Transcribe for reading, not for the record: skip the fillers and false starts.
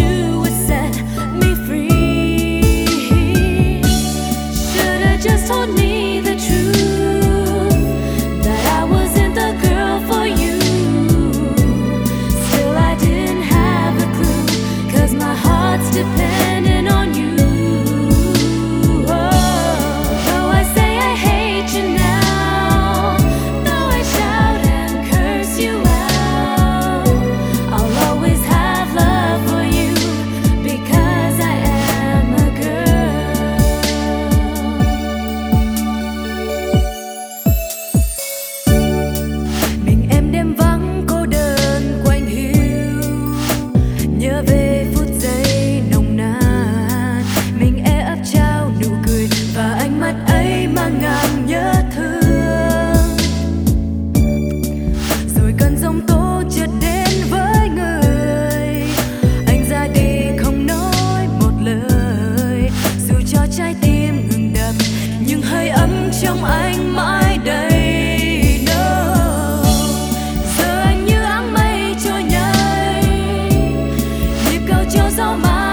you would set me free. Should've just told me the truth, that I wasn't the girl for you. Still I didn't have a clue, 'cause my heart's dependent on you. Though I say I hate you now, though I shout and curse you out, I'll always have love for you, because I am a girl. Mình em đêm vắng cô đơn quạnh hiu, nhớ về phút giây nồng nàn. Mình e ấp trao nụ cười và ánh mắt ấy mang ngàn nhớ thương. Rồi cơn giông tố chợt đến với người, anh ra đi không nói một lời. Dù cho trái tim ngừng đập, nhưng hơi ấm trong anh mãi đây. No. Giờ anh như áng mây trôi nhảy, nhịp cầu chiều gió mãi.